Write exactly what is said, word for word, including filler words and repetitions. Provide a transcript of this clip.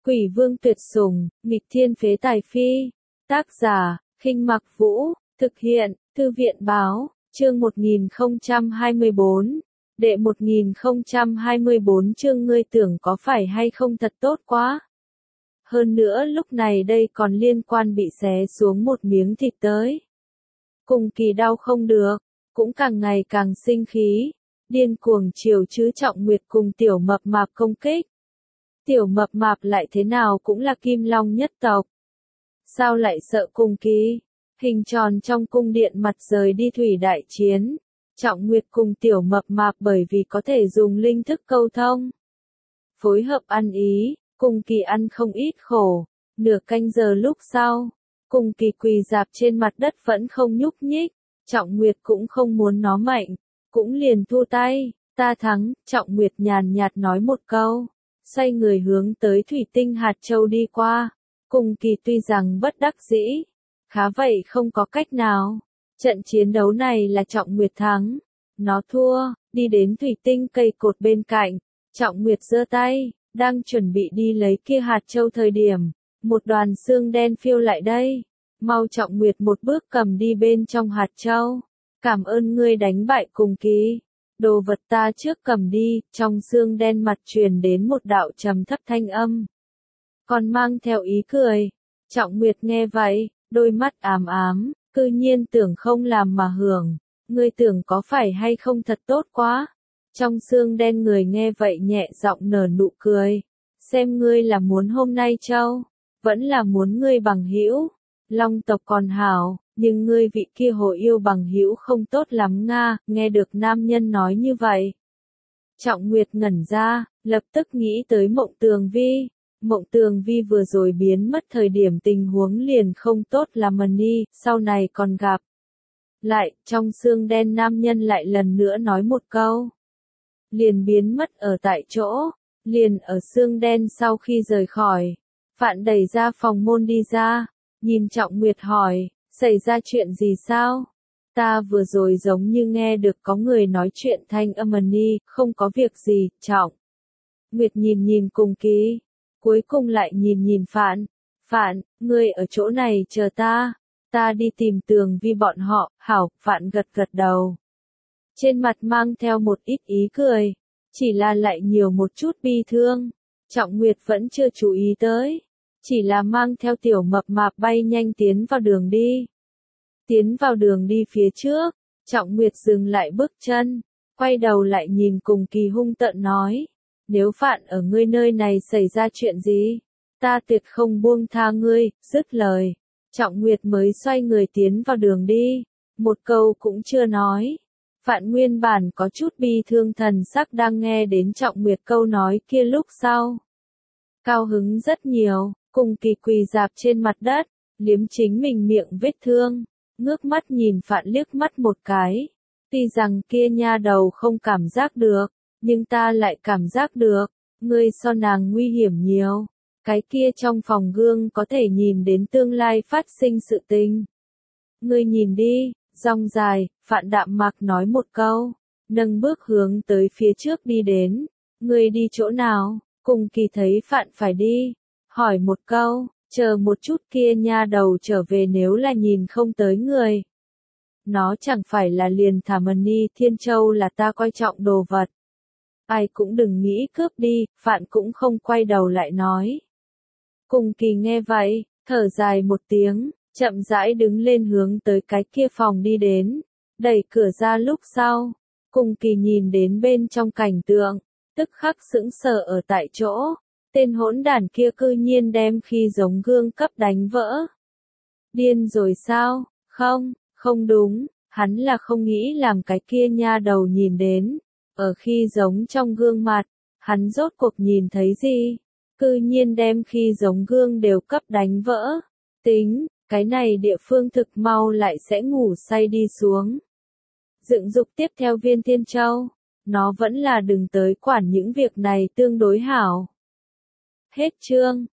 Quỷ vương tuyệt sủng, nghịch thiên phế tài phi. Tác giả, Khinh Mặc Vũ, thực hiện, Thư viện báo, chương một nghìn không trăm hai mươi bốn. Đệ một nghìn không trăm hai mươi bốn chương ngươi tưởng có phải hay không thật tốt quá. Hơn nữa lúc này đây còn liên quan bị xé xuống một miếng thịt tới. Cùng Kỳ đau không được, cũng càng ngày càng sinh khí, điên cuồng chiều chứ Trọng Nguyệt cùng Tiểu Mập Mạp công kích. Tiểu Mập Mạp lại thế nào cũng là Kim Long nhất tộc. Sao lại sợ Cùng Kỳ? Hình tròn trong cung điện mặt rời đi thủy đại chiến. Trọng Nguyệt cùng Tiểu Mập Mạp bởi vì có thể dùng linh thức câu thông. Phối hợp ăn ý, Cùng Kỳ ăn không ít khổ. Nửa canh giờ lúc sau, Cùng Kỳ quỳ dạp trên mặt đất vẫn không nhúc nhích. Trọng Nguyệt cũng không muốn nó mạnh, cũng liền thu tay. Ta thắng, Trọng Nguyệt nhàn nhạt nói một câu. Xoay người hướng tới thủy tinh hạt châu đi qua. Cùng Kỳ tuy rằng bất đắc dĩ, khá vậy không có cách nào. Trận chiến đấu này là Trọng Nguyệt thắng. Nó thua, đi đến thủy tinh cây cột bên cạnh. Trọng Nguyệt giơ tay, đang chuẩn bị đi lấy kia hạt châu thời điểm. Một đoàn xương đen phiêu lại đây. Mau Trọng Nguyệt một bước cầm đi bên trong hạt châu. Cảm ơn ngươi đánh bại Cùng Kỳ. Đồ vật ta trước cầm đi, trong xương đen mặt truyền đến một đạo trầm thấp thanh âm. Còn mang theo ý cười. Trọng Nguyệt nghe vậy, đôi mắt ám ám, cư nhiên tưởng không làm mà hưởng. Ngươi tưởng có phải hay không thật tốt quá. Trong xương đen người nghe vậy nhẹ giọng nở nụ cười. Xem ngươi là muốn hôm nay châu, vẫn là muốn ngươi bằng hữu. Long tộc còn hảo, nhưng ngươi vị kia hồ yêu bằng hữu không tốt lắm nga, nghe được nam nhân nói như vậy. Trọng Nguyệt ngẩn ra, lập tức nghĩ tới Mộng Tường Vi. Mộng Tường Vi vừa rồi biến mất thời điểm tình huống liền không tốt lắm mà đi, sau này còn gặp. Lại, trong xương đen nam nhân lại lần nữa nói một câu. Liền biến mất ở tại chỗ, liền ở xương đen sau khi rời khỏi. Phạn đẩy ra phòng môn đi ra, nhìn Trọng Nguyệt hỏi, xảy ra chuyện gì sao? Ta vừa rồi giống như nghe được có người nói chuyện thanh âm đi, không có việc gì, Trọng. Nguyệt nhìn nhìn Cùng Kỳ, cuối cùng lại nhìn nhìn Phạn. Phạn, ngươi ở chỗ này chờ ta, ta đi tìm Tường Vi bọn họ, hảo, Phạn gật gật đầu. Trên mặt mang theo một ít ý cười, chỉ là lại nhiều một chút bi thương. Trọng Nguyệt vẫn chưa chú ý tới, chỉ là mang theo Tiểu Mập Mạp bay nhanh tiến vào đường đi. Tiến vào đường đi phía trước, Trọng Nguyệt dừng lại bước chân, quay đầu lại nhìn Cùng Kỳ hung tợn nói. Nếu Phạn ở ngươi nơi này xảy ra chuyện gì, ta tuyệt không buông tha ngươi, dứt lời. Trọng Nguyệt mới xoay người tiến vào đường đi, một câu cũng chưa nói. Phạn nguyên bản có chút bi thương thần sắc đang nghe đến Trọng Nguyệt câu nói kia lúc sau. Cao hứng rất nhiều, Cùng Kỳ quỳ dạp trên mặt đất, liếm chính mình miệng vết thương, ngước mắt nhìn Phạn liếc mắt một cái. Tuy rằng kia nha đầu không cảm giác được, nhưng ta lại cảm giác được, ngươi so nàng nguy hiểm nhiều. Cái kia trong phòng gương có thể nhìn đến tương lai phát sinh sự tình. Ngươi nhìn đi, rong dài, Phạn đạm mạc nói một câu, nâng bước hướng tới phía trước đi đến. Ngươi đi chỗ nào? Cùng Kỳ thấy Phạn phải đi, hỏi một câu, chờ một chút kia nha đầu trở về nếu là nhìn không tới người. Nó chẳng phải là liền thả Mani Thiên Châu là ta coi trọng đồ vật. Ai cũng đừng nghĩ cướp đi, Phạn cũng không quay đầu lại nói. Cùng Kỳ nghe vậy, thở dài một tiếng, chậm rãi đứng lên hướng tới cái kia phòng đi đến, đẩy cửa ra lúc sau. Cùng Kỳ nhìn đến bên trong cảnh tượng, tức khắc sững sờ ở tại chỗ. Tên hỗn đản kia cư nhiên đem khi giống gương cấp đánh vỡ. Điên rồi sao? Không, không đúng, hắn là không nghĩ làm cái kia nha đầu nhìn đến. Ở khi giống trong gương mặt, hắn rốt cuộc nhìn thấy gì? Cư nhiên đem khi giống gương đều cấp đánh vỡ. Tính, cái này địa phương thực mau lại sẽ ngủ say đi xuống. Dựng dục tiếp theo Viên Thiên Châu, nó vẫn là đừng tới quản những việc này tương đối hảo. Hết chương.